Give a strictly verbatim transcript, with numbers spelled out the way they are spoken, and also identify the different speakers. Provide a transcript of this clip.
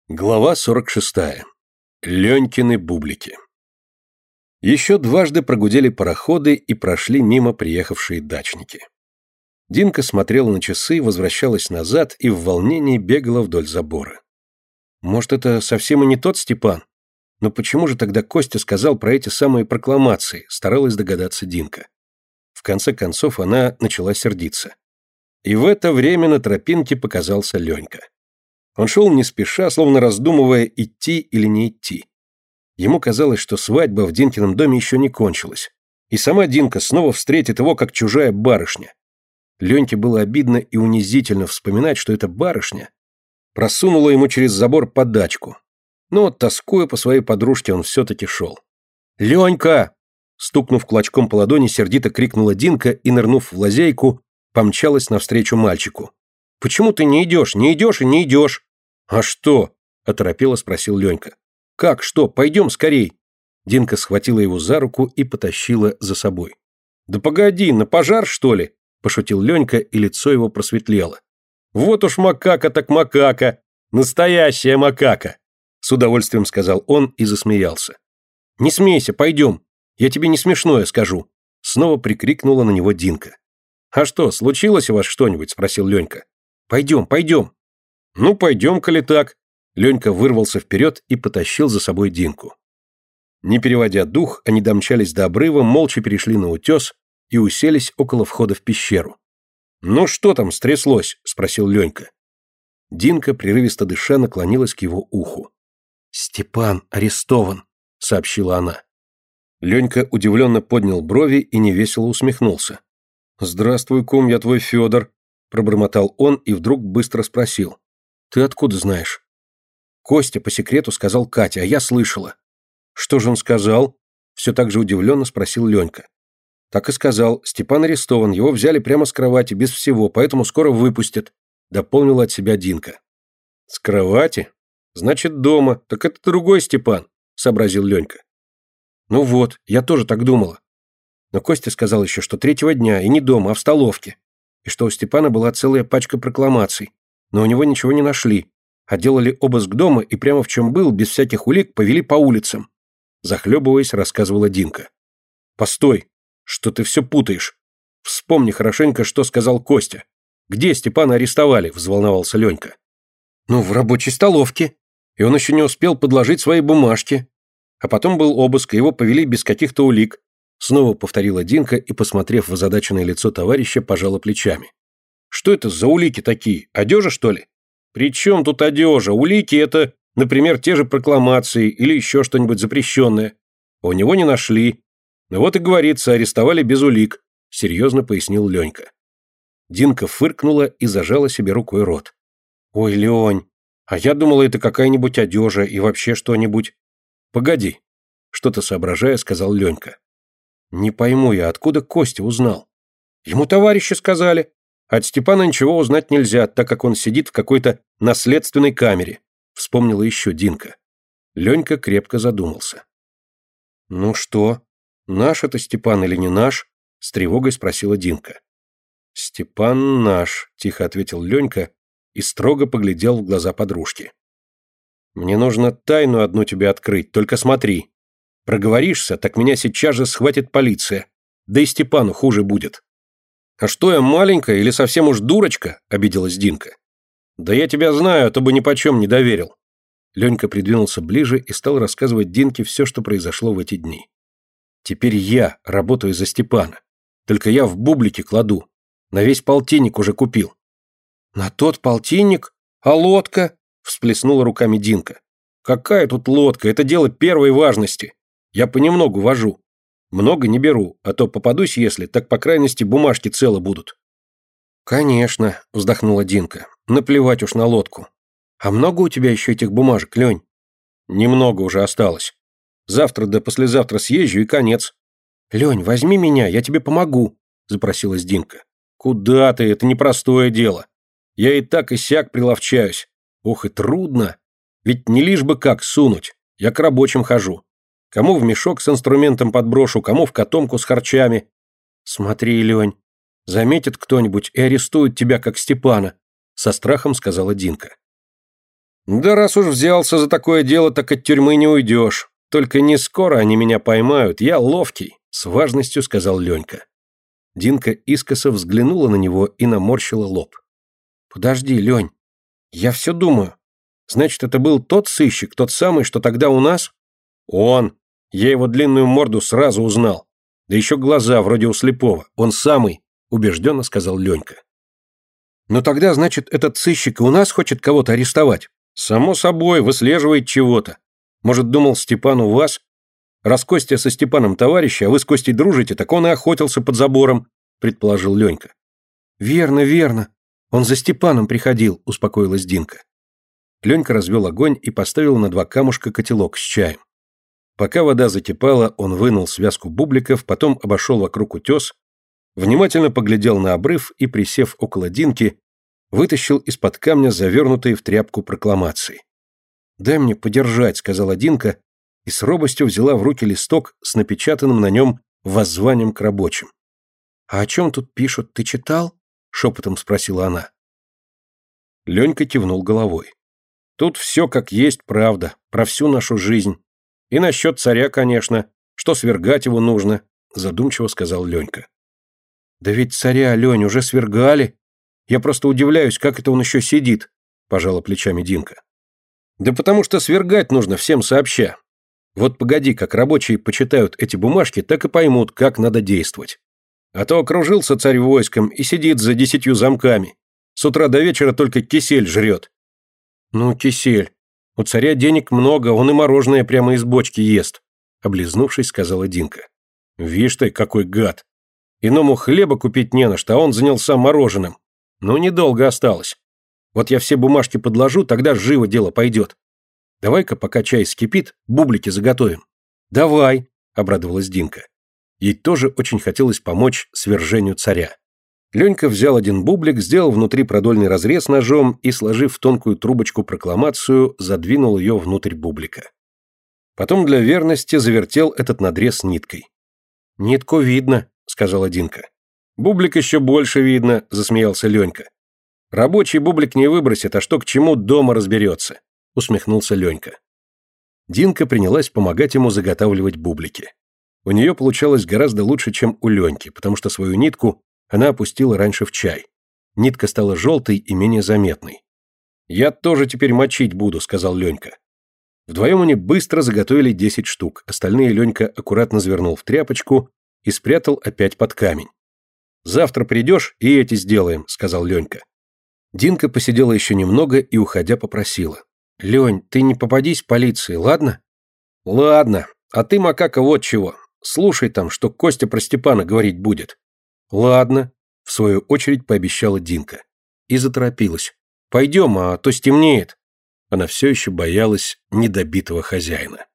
Speaker 1: Глава сорок шестая. Ленькины бублики. Еще дважды прогудели пароходы и прошли мимо приехавшие дачники. Динка смотрела на часы, возвращалась назад и в волнении бегала вдоль забора. Может, это совсем и не тот Степан? Но почему же тогда Костя сказал про эти самые прокламации, старалась догадаться Динка. В конце концов она начала сердиться. И в это время на тропинке показался Ленька. Он шел не спеша, словно раздумывая, идти или не идти. Ему казалось, что свадьба в Динкином доме еще не кончилась, и сама Динка снова встретит его, как чужая барышня. Леньке было обидно и унизительно вспоминать, что эта барышня просунула ему через забор подачку. Но, тоскуя по своей подружке, он все-таки шел. «Ленька!» Стукнув кулачком по ладони, сердито крикнула Динка и, нырнув в лазейку, помчалась навстречу мальчику. «Почему ты не идешь? Не идешь и не идешь!» «А что?» – оторопело спросил Ленька. «Как что? Пойдем скорей!» Динка схватила его за руку и потащила за собой. «Да погоди, на пожар, что ли?» – пошутил Ленька, и лицо его просветлело. «Вот уж макака так макака! Настоящая макака!» С удовольствием сказал он и засмеялся. «Не смейся, пойдем! Я тебе не смешное скажу!» Снова прикрикнула на него Динка. «А что, случилось у вас что-нибудь?» – спросил Ленька. «Пойдем, пойдем!» «Ну, пойдем, коли так!» Ленька вырвался вперед и потащил за собой Динку. Не переводя дух, они домчались до обрыва, молча перешли на утес и уселись около входа в пещеру. «Ну что там стряслось?» – спросил Ленька. Динка, прерывисто дыша, наклонилась к его уху. «Степан арестован», – сообщила она. Ленька удивленно поднял брови и невесело усмехнулся. «Здравствуй, кум, я твой Федор», – пробормотал он и вдруг быстро спросил. «Ты откуда знаешь?» Костя по секрету сказал Кате, а я слышала. «Что же он сказал?» – все так же удивленно спросил Ленька. «Так и сказал. Степан арестован, его взяли прямо с кровати, без всего, поэтому скоро выпустят», – дополнила от себя Динка. «С кровати? Значит, дома. Так это другой Степан», – сообразил Ленька. «Ну вот, я тоже так думала. Но Костя сказал еще, что третьего дня, и не дома, а в столовке, и что у Степана была целая пачка прокламаций, но у него ничего не нашли, а делали обыск дома и прямо в чем был, без всяких улик, повели по улицам», – захлебываясь, рассказывала Динка. «Постой, что ты все путаешь. Вспомни хорошенько, что сказал Костя. Где Степана арестовали?» – взволновался Ленька. «Ну, в рабочей столовке. И он еще не успел подложить свои бумажки. А потом был обыск, и его повели без каких-то улик», – снова повторила Динка и, посмотрев в озадаченное лицо товарища, пожала плечами. «Что это за улики такие? Одежа, что ли?» «При чем тут одежа? Улики – это, например, те же прокламации или еще что-нибудь запрещенное. У него не нашли. Ну вот и говорится, арестовали без улик», – серьезно пояснил Ленька. Динка фыркнула и зажала себе рукой рот. «Ой, Лень, а я думала, это какая-нибудь одежа и вообще что-нибудь». «Погоди», – что-то соображая, сказал Ленька. «Не пойму я, откуда Костя узнал?» «Ему товарищи сказали. От Степана ничего узнать нельзя, так как он сидит в какой-то наследственной камере», – вспомнила еще Динка. Ленька крепко задумался. «Ну что, наш это Степан или не наш?» – с тревогой спросила Динка. «Степан наш», – тихо ответил Ленька и строго поглядел в глаза подружки. «Мне нужно тайну одну тебе открыть, только смотри. Проговоришься, так меня сейчас же схватит полиция. Да и Степану хуже будет». «А что, я маленькая или совсем уж дурочка?» – обиделась Динка. «Да я тебя знаю, а то бы ни почем не доверил». Ленька придвинулся ближе и стал рассказывать Динке все, что произошло в эти дни. «Теперь я работаю за Степана. Только я в бублики кладу. На весь полтинник уже купил». «На тот полтинник? А лодка?» – всплеснула руками Динка. «Какая тут лодка? Это дело первой важности. Я понемногу вожу. Много не беру, а то попадусь, если, так по крайности бумажки целы будут». «Конечно», – вздохнула Динка. «Наплевать уж на лодку. А много у тебя еще этих бумажек, Лень?» «Немного уже осталось. Завтра да послезавтра съезжу и конец». «Лень, возьми меня, я тебе помогу», – запросилась Динка. «Куда ты? Это непростое дело. Я и так и сяк приловчаюсь. Ох, и трудно. Ведь не лишь бы как сунуть. Я к рабочим хожу. Кому в мешок с инструментом подброшу, кому в котомку с харчами. Смотри, Лень, заметит кто-нибудь и арестует тебя, как Степана», – со страхом сказала Динка. Да раз уж взялся за такое дело, так от тюрьмы не уйдешь. Только не скоро они меня поймают, я ловкий, с важностью сказал Ленька. Динка искоса взглянула на него и наморщила лоб. Подожди, Лень, я все думаю. Значит, это был тот сыщик, тот самый, что тогда у нас? Он. Я его длинную морду сразу узнал. Да еще глаза вроде у слепого. Он самый, убежденно сказал Ленька. Ну тогда, значит, этот сыщик и у нас хочет кого-то арестовать? Само собой, выслеживает чего-то. Может, думал, Степан у вас? Раз Костя со Степаном товарищи, а вы с Костей дружите, так он и охотился под забором, предположил Ленька. Верно, верно. Он за Степаном приходил, успокоилась Динка. Ленька развел огонь и поставил на два камушка котелок с чаем. Пока вода закипала, он вынул связку бубликов, потом обошел вокруг утес, внимательно поглядел на обрыв и, присев около Динки, вытащил из-под камня завернутые в тряпку прокламации. «Дай мне подержать», — сказала Динка, и с робостью взяла в руки листок с напечатанным на нем воззванием к рабочим. «А о чем тут пишут, ты читал?» — шепотом спросила она. Ленька кивнул головой. «Тут все как есть правда, про всю нашу жизнь. И насчет царя, конечно, что свергать его нужно», — задумчиво сказал Ленька. «Да ведь царя, Лень, уже свергали. Я просто удивляюсь, как это он еще сидит», — пожала плечами Динка. «Да потому что свергать нужно всем сообща. Вот погоди, как рабочие почитают эти бумажки, так и поймут, как надо действовать. А то окружился царь войском и сидит за десятью замками. С утра до вечера только кисель жрет». «Ну, кисель. У царя денег много, он и мороженое прямо из бочки ест», — облизнувшись, сказала Динка. «Вишь ты, какой гад. Иному хлеба купить не на что, а он занялся мороженым. Ну, недолго осталось. Вот я все бумажки подложу, тогда живо дело пойдет. Давай-ка, пока чай вскипит, бублики заготовим». «Давай», — обрадовалась Динка. Ей тоже очень хотелось помочь свержению царя. Ленька взял один бублик, сделал внутри продольный разрез ножом и, сложив в тонкую трубочку прокламацию, задвинул ее внутрь бублика. Потом для верности завертел этот надрез ниткой. «Нитку видно», — сказала Динка. «Бублик еще больше видно», — засмеялся Ленька. «Рабочий бублик не выбросит, а что к чему дома разберется», — усмехнулся Ленька. Динка принялась помогать ему заготавливать бублики. У нее получалось гораздо лучше, чем у Леньки, потому что свою нитку она опустила раньше в чай. Нитка стала желтой и менее заметной. «Я тоже теперь мочить буду», — сказал Ленька. Вдвоем они быстро заготовили десять штук, остальные Ленька аккуратно завернул в тряпочку и спрятал опять под камень. «Завтра придешь и эти сделаем», — сказал Ленька. Динка посидела еще немного и, уходя, попросила. «Лень, ты не попадись полиции, ладно?» «Ладно, а ты, макака, вот чего. Слушай там, что Костя про Степана говорить будет». «Ладно», — в свою очередь пообещала Динка. И заторопилась. «Пойдем, а то стемнеет». Она все еще боялась недобитого хозяина.